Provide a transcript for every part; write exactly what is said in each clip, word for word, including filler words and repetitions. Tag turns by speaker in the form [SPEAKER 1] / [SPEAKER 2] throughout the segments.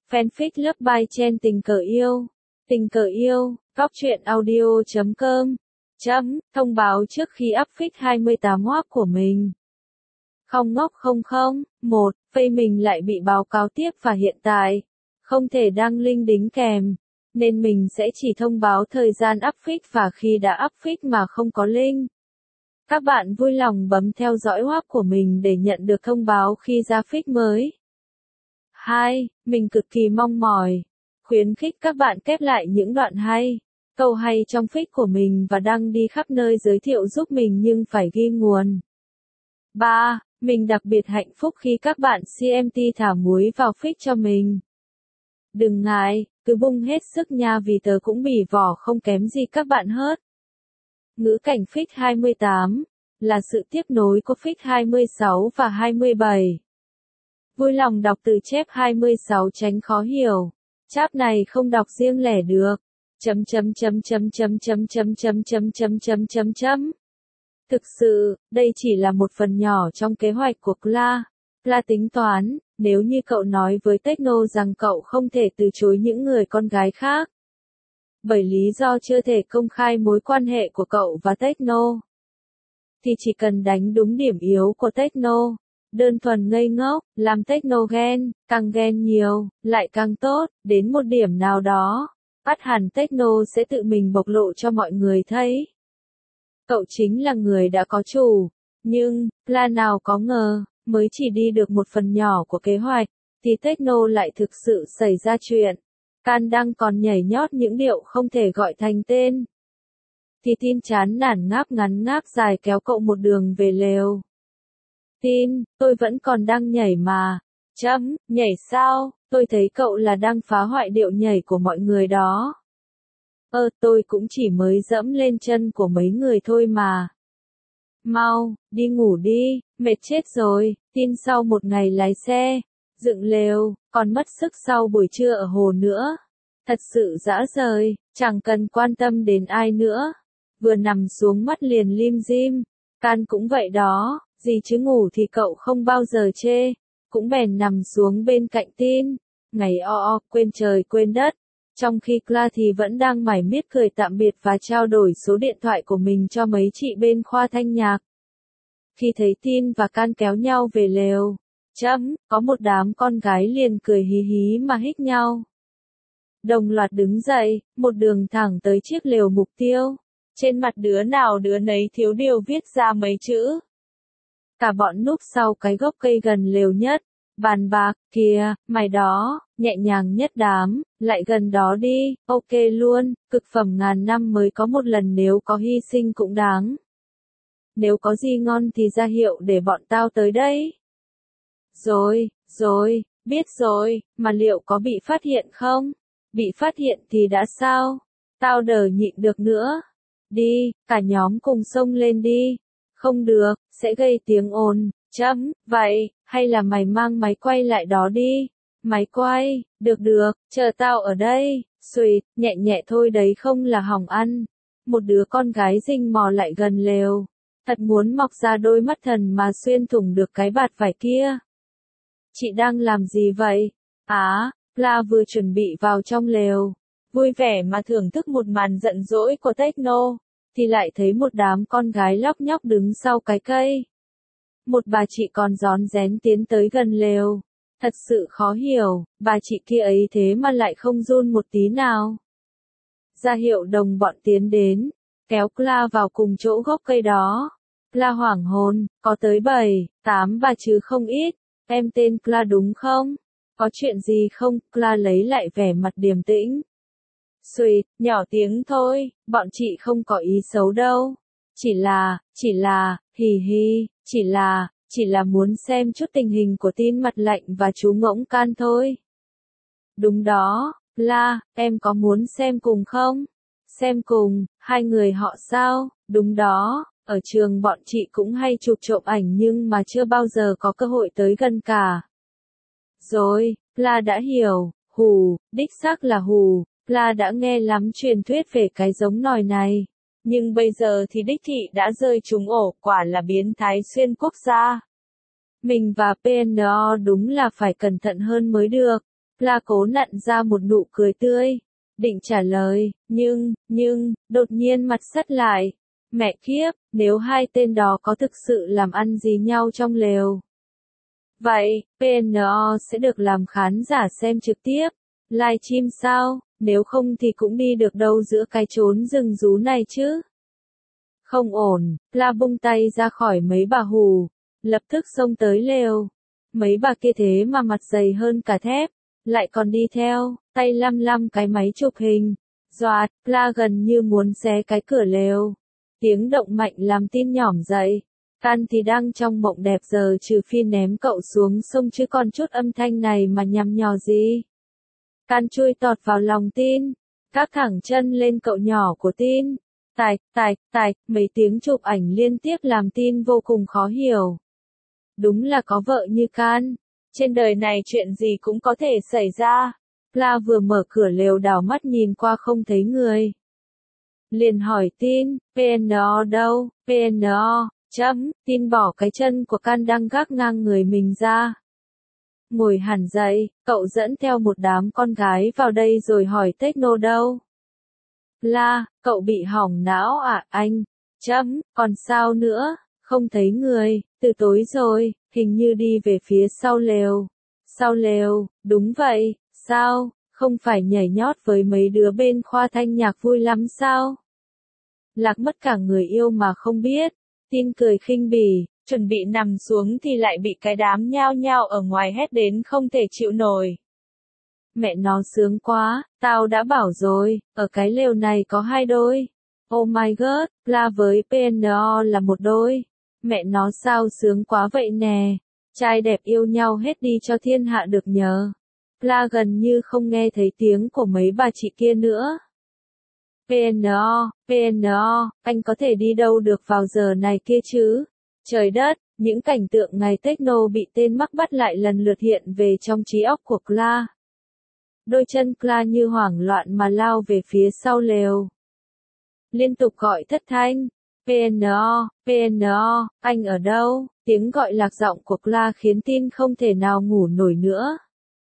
[SPEAKER 1] Fanfic Love by Chen Tình Cờ Yêu. Tình Cờ Yêu, góc truyện audio chấm com. Chấm, thông báo trước khi up fic hai mươi tám hoác của mình. Không ngốc không không, một, phây mình lại bị báo cáo tiếp và hiện tại không thể đăng link đính kèm, nên mình sẽ chỉ thông báo thời gian up fic và khi đã up fic mà không có link. Các bạn vui lòng bấm theo dõi hoác của mình để nhận được thông báo khi ra fic mới. hai. Mình cực kỳ mong mỏi, khuyến khích các bạn kép lại những đoạn hay, câu hay trong fic của mình và đăng đi khắp nơi giới thiệu giúp mình nhưng phải ghi nguồn. ba. Mình đặc biệt hạnh phúc khi các bạn xê em tê thả muối vào fic cho mình. Đừng ngại, cứ bung hết sức nha vì tớ cũng bỉ vỏ không kém gì các bạn hết. Ngữ cảnh fic hai mươi tám là sự tiếp nối của fic hai mươi sáu và hai mươi bảy. Vui lòng đọc từ chép hai mươi sáu tránh khó hiểu. Chap này không đọc riêng lẻ được. Chấm chấm chấm chấm chấm chấm chấm chấm chấm chấm chấm chấm chấm. Thực sự, đây chỉ là một phần nhỏ trong kế hoạch của Kla. Kla tính toán, nếu như cậu nói với Techno rằng cậu không thể từ chối những người con gái khác. Bởi lý do chưa thể công khai mối quan hệ của cậu và Techno. Thì chỉ cần đánh đúng điểm yếu của Techno. Đơn thuần ngây ngốc, làm Techno ghen, càng ghen nhiều, lại càng tốt, đến một điểm nào đó, bắt hẳn Techno sẽ tự mình bộc lộ cho mọi người thấy. Cậu chính là người đã có chủ, nhưng, là nào có ngờ, mới chỉ đi được một phần nhỏ của kế hoạch, thì Techno lại thực sự xảy ra chuyện. Can đang còn nhảy nhót những điệu không thể gọi thành tên. Thì tin chán nản ngáp ngắn ngáp dài kéo cậu một đường về lều. Tin, tôi vẫn còn đang nhảy mà. Chấm, nhảy sao, tôi thấy cậu là đang phá hoại điệu nhảy của mọi người đó. Ơ, tôi cũng chỉ mới dẫm lên chân của mấy người thôi mà. Mau, đi ngủ đi, mệt chết rồi, tin sau một ngày lái xe, dựng lều, còn mất sức sau buổi trưa ở hồ nữa. Thật sự dã rời, chẳng cần quan tâm đến ai nữa. Vừa nằm xuống mắt liền lim dim, Can cũng vậy đó. Gì chứ ngủ thì cậu không bao giờ chê, cũng bèn nằm xuống bên cạnh Tin, ngày o o quên trời quên đất, trong khi Kla thì vẫn đang mải miết cười tạm biệt và trao đổi số điện thoại của mình cho mấy chị bên khoa thanh nhạc. Khi thấy Tin và Can kéo nhau về lều, chấm, có một đám con gái liền cười hí hí mà hích nhau. Đồng loạt đứng dậy, một đường thẳng tới chiếc lều mục tiêu, trên mặt đứa nào đứa nấy thiếu điều viết ra mấy chữ. Cả bọn núp sau cái gốc cây gần lều nhất, bàn bạc, kìa, mày đó, nhẹ nhàng nhất đám, lại gần đó đi, ok luôn, cực phẩm ngàn năm mới có một lần nếu có hy sinh cũng đáng. Nếu có gì ngon thì ra hiệu để bọn tao tới đây. Rồi, rồi, biết rồi, mà liệu có bị phát hiện không? Bị phát hiện thì đã sao? Tao đờ nhịn được nữa. Đi, cả nhóm cùng xông lên đi. Không được, sẽ gây tiếng ồn, chấm, vậy, hay là mày mang máy quay lại đó đi. Máy quay, được được, chờ tao ở đây, xuỵt, nhẹ nhẹ thôi đấy không là hỏng ăn. Một đứa con gái rình mò lại gần lều, thật muốn mọc ra đôi mắt thần mà xuyên thủng được cái bạt vải kia. Chị đang làm gì vậy? Á, Kla vừa chuẩn bị vào trong lều, vui vẻ mà thưởng thức một màn giận dỗi của Techno. Thì lại thấy một đám con gái lóc nhóc đứng sau cái cây. Một bà chị còn rón rén tiến tới gần lều. Thật sự khó hiểu, bà chị kia ấy thế mà lại không run một tí nào. Ra hiệu đồng bọn tiến đến, kéo Kla vào cùng chỗ gốc cây đó. Kla hoảng hồn, có tới bảy, tám bà chứ không ít. Em tên Kla đúng không? Có chuyện gì không? Kla lấy lại vẻ mặt điềm tĩnh. Xuỵt, nhỏ tiếng thôi, bọn chị không có ý xấu đâu. Chỉ là, chỉ là, hì hì, chỉ là, chỉ là muốn xem chút tình hình của Tin mặt lạnh và chú ngỗng Can thôi. Đúng đó, La, em có muốn xem cùng không? Xem cùng, hai người họ sao? Đúng đó, ở trường bọn chị cũng hay chụp trộm ảnh nhưng mà chưa bao giờ có cơ hội tới gần cả. Rồi, La đã hiểu, hù, đích xác là hù. Kla đã nghe lắm truyền thuyết về cái giống nòi này, nhưng bây giờ thì đích thị đã rơi trúng ổ, quả là biến thái xuyên quốc gia. Mình và pê en o đúng là phải cẩn thận hơn mới được. La cố nặn ra một nụ cười tươi, định trả lời, nhưng, nhưng, đột nhiên mặt sắt lại. Mẹ kiếp, nếu hai tên đó có thực sự làm ăn gì nhau trong lều. Vậy, pê en o sẽ được làm khán giả xem trực tiếp, livestream sao, nếu không thì cũng đi được đâu giữa cái chốn rừng rú này chứ. Không ổn, La bung tay ra khỏi mấy bà hù, lập tức xông tới lều. Mấy bà kia thế mà mặt dày hơn cả thép, lại còn đi theo, tay lăm lăm cái máy chụp hình. Doạt, La gần như muốn xé cái cửa lều. Tiếng động mạnh làm Tin nhỏm dậy. Can thì đang trong mộng đẹp giờ trừ phi ném cậu xuống sông chứ còn chút âm thanh này mà nhằm nhò gì. Can chui tọt vào lòng Tin, gác thẳng chân lên cậu nhỏ của Tin. Tạch, tạch, tạch, mấy tiếng chụp ảnh liên tiếp làm Tin vô cùng khó hiểu. Đúng là có vợ như Can. Trên đời này chuyện gì cũng có thể xảy ra. La vừa mở cửa lều đảo mắt nhìn qua không thấy người. Liền hỏi Tin, pê en o đâu, pê en o, chấm, Tin bỏ cái chân của Can đang gác ngang người mình ra. Ngồi hẳn dậy, cậu dẫn theo một đám con gái vào đây rồi hỏi Techno đâu. La, cậu bị hỏng não à anh, chấm, còn sao nữa, không thấy người, từ tối rồi, hình như đi về phía sau lều. Sau lều, đúng vậy, sao, không phải nhảy nhót với mấy đứa bên khoa thanh nhạc vui lắm sao? Lạc mất cả người yêu mà không biết. Tin cười khinh bỉ, chuẩn bị nằm xuống thì lại bị cái đám nhao nhao ở ngoài hét đến không thể chịu nổi. Mẹ nó sướng quá, tao đã bảo rồi, ở cái lều này có hai đôi. Oh my god, La với pê en o là một đôi. Mẹ nó sao sướng quá vậy nè. Trai đẹp yêu nhau hết đi cho thiên hạ được nhờ. La gần như không nghe thấy tiếng của mấy bà chị kia nữa. pê en o, pê en o, anh có thể đi đâu được vào giờ này kia chứ? Trời đất, những cảnh tượng ngày Techno bị tên mắc bắt lại lần lượt hiện về trong trí óc của Cla. Đôi chân Cla như hoảng loạn mà lao về phía sau lều. Liên tục gọi thất thanh, pê en o, pê en o, anh ở đâu? Tiếng gọi lạc giọng của Cla khiến Tin không thể nào ngủ nổi nữa.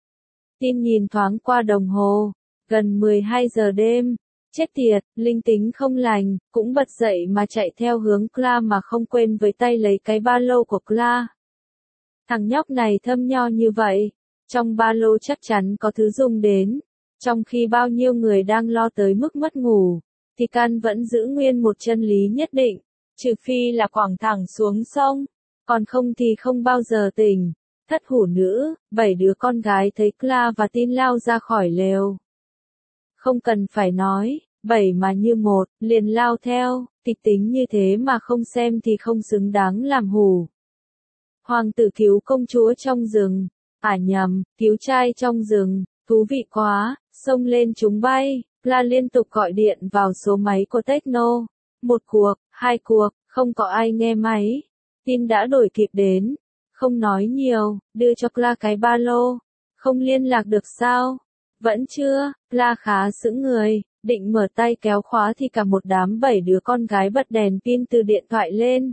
[SPEAKER 1] Tin nhìn thoáng qua đồng hồ, gần mười hai giờ đêm. Chết tiệt, linh tính không lành, cũng bật dậy mà chạy theo hướng Cla mà không quên với tay lấy cái ba lô của Cla. Thằng nhóc này thâm nho như vậy, trong ba lô chắc chắn có thứ dùng đến. Trong khi bao nhiêu người đang lo tới mức mất ngủ, thì Can vẫn giữ nguyên một chân lý nhất định, trừ phi là quẳng thẳng xuống sông, còn không thì không bao giờ tỉnh. Thất hủ nữ, bảy đứa con gái thấy Cla và Tin lao ra khỏi lều. Không cần phải nói, bảy mà như một, liền lao theo, kịch tính như thế mà không xem thì không xứng đáng làm hủ. Hoàng tử cứu công chúa trong rừng, à nhầm, cứu trai trong rừng, thú vị quá, xông lên chúng bay, La liên tục gọi điện vào số máy của Techno. Một cuộc, hai cuộc, không có ai nghe máy. Tin đã đổi kịp đến, không nói nhiều, đưa cho La cái ba lô. Không liên lạc được sao? Vẫn chưa, La khá sững người, định mở tay kéo khóa thì cả một đám bảy đứa con gái bật đèn pin từ điện thoại lên.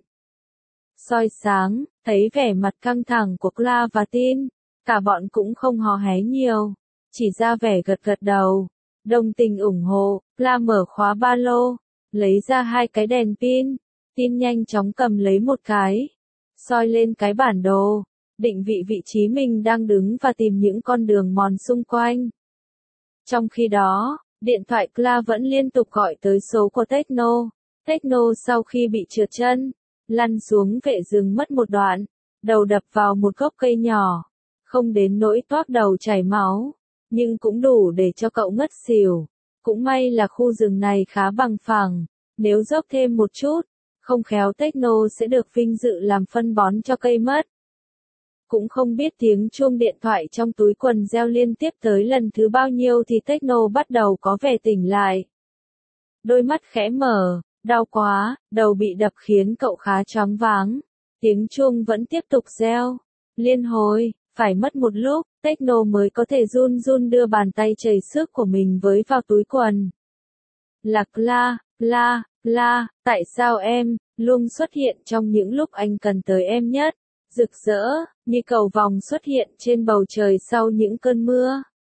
[SPEAKER 1] Soi sáng, thấy vẻ mặt căng thẳng của La và Tin, cả bọn cũng không hò hé nhiều, chỉ ra vẻ gật gật đầu, đồng tình ủng hộ. La mở khóa ba lô, lấy ra hai cái đèn pin, Tin nhanh chóng cầm lấy một cái, soi lên cái bản đồ, định vị vị trí mình đang đứng và tìm những con đường mòn xung quanh. Trong khi đó, điện thoại Cla vẫn liên tục gọi tới số của Techno. Techno sau khi bị trượt chân, lăn xuống vệ rừng mất một đoạn, đầu đập vào một gốc cây nhỏ, không đến nỗi toác đầu chảy máu, nhưng cũng đủ để cho cậu ngất xỉu. Cũng may là khu rừng này khá bằng phẳng, nếu dốc thêm một chút, không khéo Techno sẽ được vinh dự làm phân bón cho cây mất. Cũng không biết tiếng chuông điện thoại trong túi quần reo liên tiếp tới lần thứ bao nhiêu thì Techno bắt đầu có vẻ tỉnh lại. Đôi mắt khẽ mở, đau quá, đầu bị đập khiến cậu khá choáng váng. Tiếng chuông vẫn tiếp tục reo. Liên hồi, phải mất một lúc, Techno mới có thể run run đưa bàn tay chảy xước của mình với vào túi quần. Lạc La, La, La, tại sao em luôn xuất hiện trong những lúc anh cần tới em nhất? Rực rỡ, như cầu vồng xuất hiện trên bầu trời sau những cơn mưa.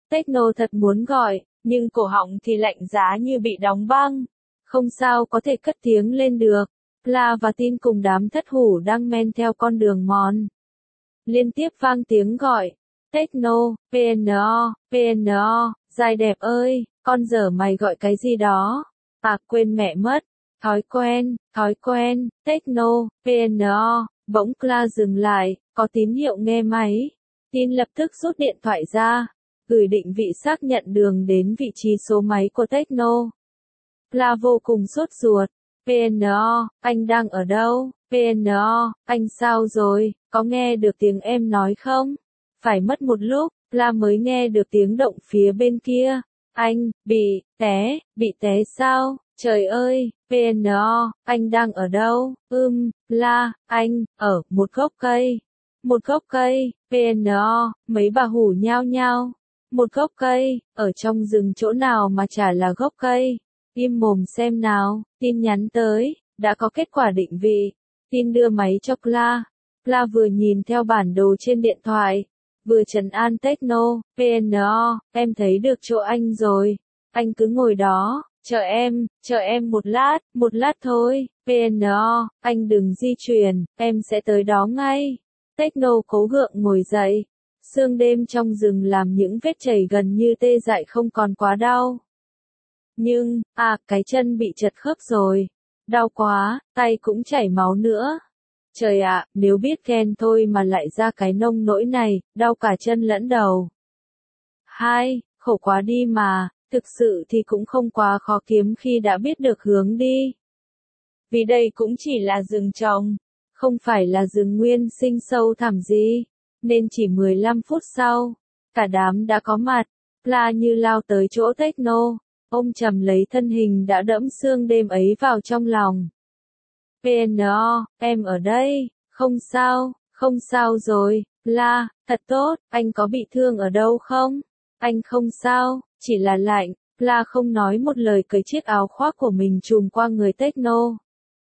[SPEAKER 1] Techno thật muốn gọi, nhưng cổ họng thì lạnh giá như bị đóng băng. Không sao có thể cất tiếng lên được. Pla và Tin cùng đám thất hủ đang men theo con đường mòn. Liên tiếp vang tiếng gọi. Techno, pê en o, pê en o, dài đẹp ơi, con dở mày gọi cái gì đó. À quên mẹ mất. Thói quen, thói quen, Techno, pê en o, bỗng Pla dừng lại, có tín hiệu nghe máy. Tin lập tức rút điện thoại ra, gửi định vị xác nhận đường đến vị trí số máy của Techno. Pla vô cùng sốt ruột. pê en o, anh đang ở đâu? pê en o, anh sao rồi, có nghe được tiếng em nói không? Phải mất một lúc, Pla mới nghe được tiếng động phía bên kia. Anh, bị, té, bị té sao? Trời ơi, pê en o, anh đang ở đâu? Ừm, Pla, anh, ở, một gốc cây. Một gốc cây, pê en o, mấy bà hủ nhao nhao. Một gốc cây, ở trong rừng chỗ nào mà chả là gốc cây. Im mồm xem nào, tin nhắn tới, đã có kết quả định vị. Tin đưa máy cho Pla. Pla vừa nhìn theo bản đồ trên điện thoại, vừa trấn an Techno, pê en o, em thấy được chỗ anh rồi. Anh cứ ngồi đó, chờ em, chờ em một lát, một lát thôi, pê en o, anh đừng di chuyển, em sẽ tới đó ngay. Techno cố gượng ngồi dậy. Sương đêm trong rừng làm những vết chảy gần như tê dại không còn quá đau. Nhưng, à, cái chân bị chật khớp rồi. Đau quá, tay cũng chảy máu nữa. Trời ạ, nếu biết Ken thôi mà lại ra cái nông nỗi này, đau cả chân lẫn đầu. Hai, khổ quá đi mà, thực sự thì cũng không quá khó kiếm khi đã biết được hướng đi. Vì đây cũng chỉ là rừng trồng, không phải là rừng nguyên sinh sâu thẳm gì, nên chỉ mười lăm phút sau, cả đám đã có mặt. Pla như lao tới chỗ Techno, ôm chầm lấy thân hình đã đẫm sương đêm ấy vào trong lòng. pê en o, em ở đây, không sao, không sao rồi, Pla, thật tốt, anh có bị thương ở đâu không? Anh không sao, chỉ là lạnh. Pla không nói một lời cởi chiếc áo khoác của mình trùm qua người Techno.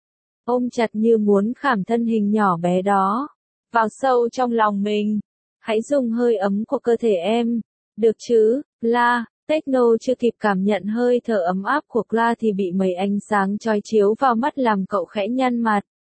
[SPEAKER 1] Ôm chặt như muốn khảm thân hình nhỏ bé đó vào sâu trong lòng mình. Hãy dùng hơi ấm của cơ thể em, được chứ, Pla. Techno chưa kịp cảm nhận hơi thở ấm áp của Pla thì bị mấy ánh sáng chói chiếu vào mắt làm cậu khẽ nhăn mặt.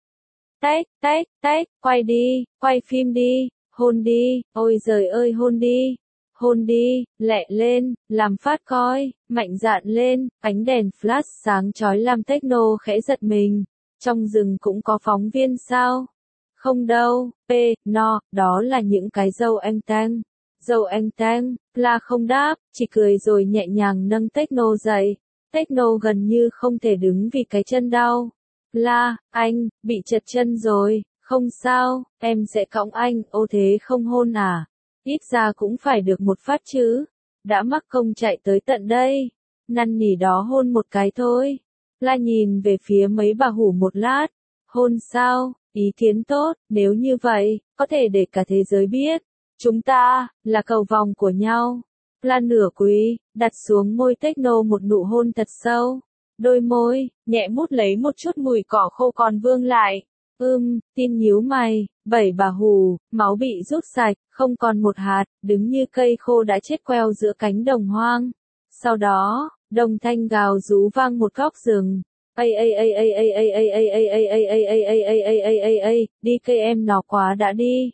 [SPEAKER 1] Tách, tách, tách, quay đi, quay phim đi, hôn đi, ôi giời ơi hôn đi, hôn đi, lẹ lên, làm phát coi, mạnh dạn lên, ánh đèn flash sáng chói làm Techno khẽ giật mình. Trong rừng cũng có phóng viên sao? Không đâu, p, no, đó là những cái dâu anh tang. Dâu anh tang, Pla không đáp, chỉ cười rồi nhẹ nhàng nâng Techno dậy. Techno gần như không thể đứng vì cái chân đau. Pla, anh, bị trật chân rồi, không sao, em sẽ cõng anh, ô thế không hôn à? Ít ra cũng phải được một phát chứ. Đã mắc công chạy tới tận đây. Năn nỉ đó hôn một cái thôi. Pla nhìn về phía mấy bà hủ một lát. Hôn sao? Ý kiến tốt, nếu như vậy, có thể để cả thế giới biết. Chúng ta, là cầu vòng của nhau. Pla nửa cúi, đặt xuống môi Techno một nụ hôn thật sâu. Đôi môi, nhẹ mút lấy một chút mùi cỏ khô còn vương lại. Ưm, Tin nhíu mày, bảy bà hù, máu bị rút sạch, không còn một hạt, đứng như cây khô đã chết queo giữa cánh đồng hoang. Sau đó, đồng thanh gào rú vang một góc rừng. Ây ây ây ây ây ây ây ây ây ây ây ây ây ây ây ây ây ây ây, đi cây em nó quá đã đi.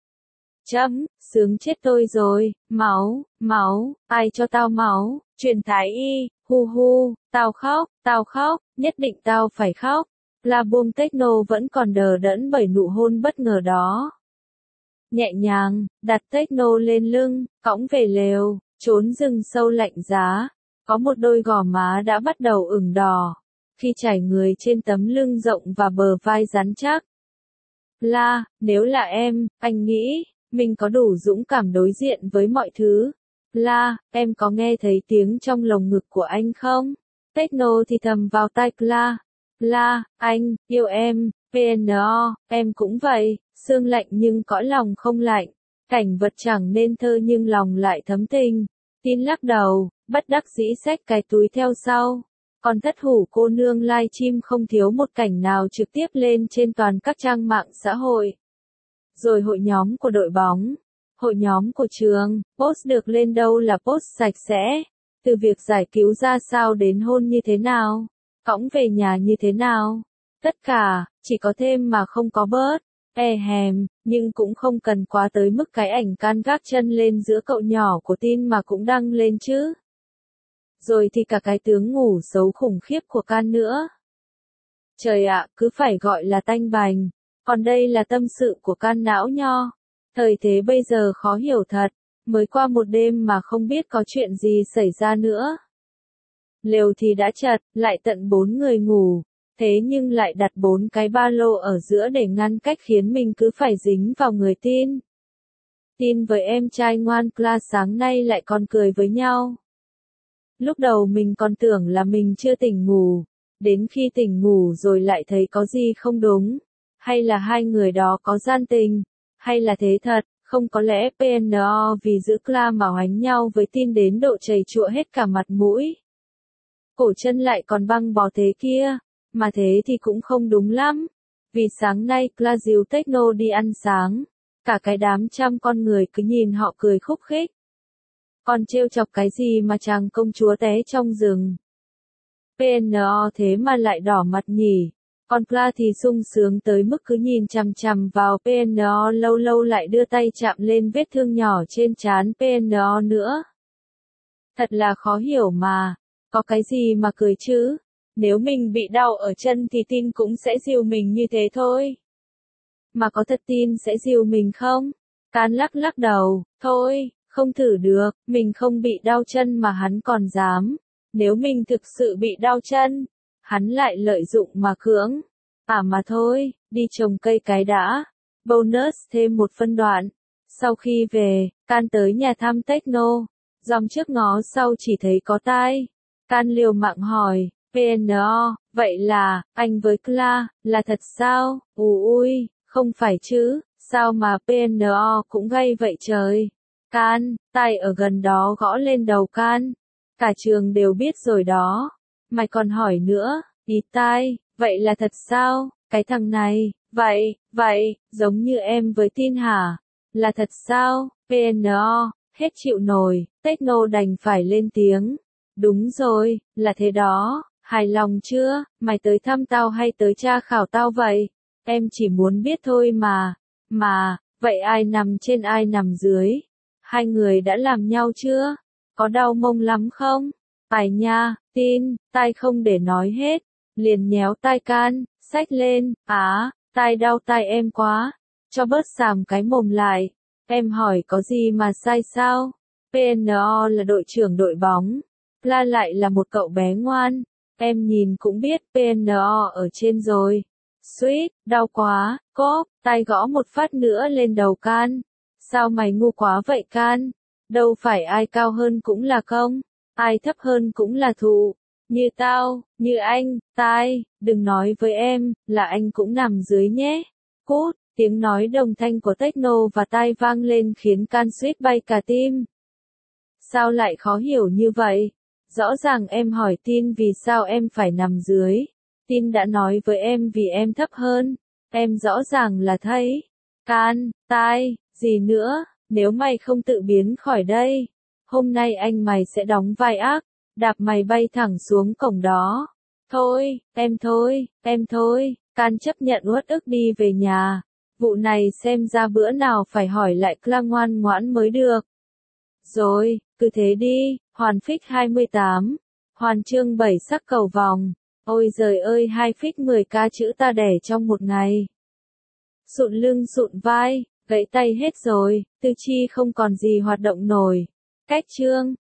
[SPEAKER 1] Chấm, sướng chết tôi rồi, máu, máu, ai cho tao máu, truyền thái y, hu hu, tao khóc, tao khóc, nhất định tao phải khóc. La buông Techno vẫn còn đờ đẫn bởi nụ hôn bất ngờ đó. Nhẹ nhàng, đặt Techno lên lưng, cõng về lều, trốn rừng sâu lạnh giá. Có một đôi gò má đã bắt đầu ửng đỏ, khi trải người trên tấm lưng rộng và bờ vai rắn chắc. La, nếu là em, anh nghĩ, mình có đủ dũng cảm đối diện với mọi thứ. Pla, em có nghe thấy tiếng trong lồng ngực của anh không? Techno thì thầm vào tai Pla. Pla, anh, yêu em, pê en o, em cũng vậy, xương lạnh nhưng cõi lòng không lạnh. Cảnh vật chẳng nên thơ nhưng lòng lại thấm tình. Tin lắc đầu, bất đắc dĩ xách cái túi theo sau. Còn thất hủ cô nương live stream không thiếu một cảnh nào trực tiếp lên trên toàn các trang mạng xã hội. Rồi hội nhóm của đội bóng. Hội nhóm của trường, post được lên đâu là post sạch sẽ. Từ việc giải cứu ra sao đến hôn như thế nào, cõng về nhà như thế nào. Tất cả, chỉ có thêm mà không có bớt. E hèm, nhưng cũng không cần quá tới mức cái ảnh can gác chân lên giữa cậu nhỏ của tin mà cũng đăng lên chứ. Rồi thì cả cái tướng ngủ xấu khủng khiếp của can nữa. Trời ạ, cứ phải gọi là tanh bành. Còn đây là tâm sự của can não nho. Thời thế bây giờ khó hiểu thật. Mới qua một đêm mà không biết có chuyện gì xảy ra nữa. Lều thì đã chật, lại tận bốn người ngủ. Thế nhưng lại đặt bốn cái ba lô ở giữa để ngăn cách khiến mình cứ phải dính vào người tin. Tin với em trai ngoan Cla sáng nay lại còn cười với nhau. Lúc đầu mình còn tưởng là mình chưa tỉnh ngủ. Đến khi tỉnh ngủ rồi lại thấy có gì không đúng. Hay là hai người đó có gian tình. Hay là thế thật, không có lẽ pê en o vì giữ Cla mà oánh nhau với tin đến độ chảy chụa hết cả mặt mũi. Cổ chân lại còn băng bó thế kia. Mà thế thì cũng không đúng lắm. Vì sáng nay Cla dìu Techno đi ăn sáng. Cả cái đám trăm con người cứ nhìn họ cười khúc khích. Còn trêu chọc cái gì mà chàng công chúa té trong rừng. pê en o thế mà lại đỏ mặt nhỉ. Còn Cla thì sung sướng tới mức cứ nhìn chằm chằm vào pê en o lâu lâu lại đưa tay chạm lên vết thương nhỏ trên trán pê en o nữa. Thật là khó hiểu mà. Có cái gì mà cười chứ? Nếu mình bị đau ở chân thì tin cũng sẽ dìu mình như thế thôi. Mà có thật tin sẽ dìu mình không? Can lắc lắc đầu, thôi, không thử được, mình không bị đau chân mà hắn còn dám. Nếu mình thực sự bị đau chân, hắn lại lợi dụng mà cưỡng. À mà thôi, đi trồng cây cái đã. Bonus thêm một phân đoạn. Sau khi về, Can tới nhà thăm Techno. Dòng trước ngó sau chỉ thấy có tai. Can liều mạng hỏi, pê en o, vậy là, anh với Cla, là thật sao? Ù ui, không phải chứ, sao mà pê en o cũng gay vậy trời? Can, tay ở gần đó gõ lên đầu Can. Cả trường đều biết rồi đó. Mày còn hỏi nữa, ý tai, vậy là thật sao? Cái thằng này, vậy, vậy, giống như em với tin hả? Là thật sao? pê en o, hết chịu nổi, Techno đành phải lên tiếng. Đúng rồi, là thế đó, hài lòng chưa, mày tới thăm tao hay tới tra khảo tao vậy? Em chỉ muốn biết thôi mà, mà, vậy ai nằm trên ai nằm dưới? Hai người đã làm nhau chưa? Có đau mông lắm không? Phải nha, tin, tai không để nói hết, liền nhéo tai Can, xách lên, á, tai đau tai em quá, cho bớt sàm cái mồm lại, em hỏi có gì mà sai sao? pê en o là đội trưởng đội bóng. Cla lại là một cậu bé ngoan, em nhìn cũng biết pê en o ở trên rồi. Suýt, đau quá, cốp, tay gõ một phát nữa lên đầu Can. Sao mày ngu quá vậy Can? Đâu phải ai cao hơn cũng là công, ai thấp hơn cũng là thụ. Như tao, như anh, tai, đừng nói với em, là anh cũng nằm dưới nhé. Cút, tiếng nói đồng thanh của Techno và tai vang lên khiến Can suýt bay cả tim. Sao lại khó hiểu như vậy? Rõ ràng em hỏi tin vì sao em phải nằm dưới. Tin đã nói với em vì em thấp hơn. Em rõ ràng là thấy. Can, tai, gì nữa, nếu mày không tự biến khỏi đây. Hôm nay anh mày sẽ đóng vai ác, đạp mày bay thẳng xuống cổng đó. Thôi, em thôi, em thôi, Can chấp nhận uất ức đi về nhà. Vụ này xem ra bữa nào phải hỏi lại Cla ngoan ngoãn mới được. Rồi, cứ thế đi, Hoàn Phích hai mươi tám. Hoàn chương bảy sắc cầu vòng. Ôi giời ơi hai phích mười k chữ ta đẻ trong một ngày. Sụn lưng sụn vai, gãy tay hết rồi, tư chi không còn gì hoạt động nổi. Cách chương.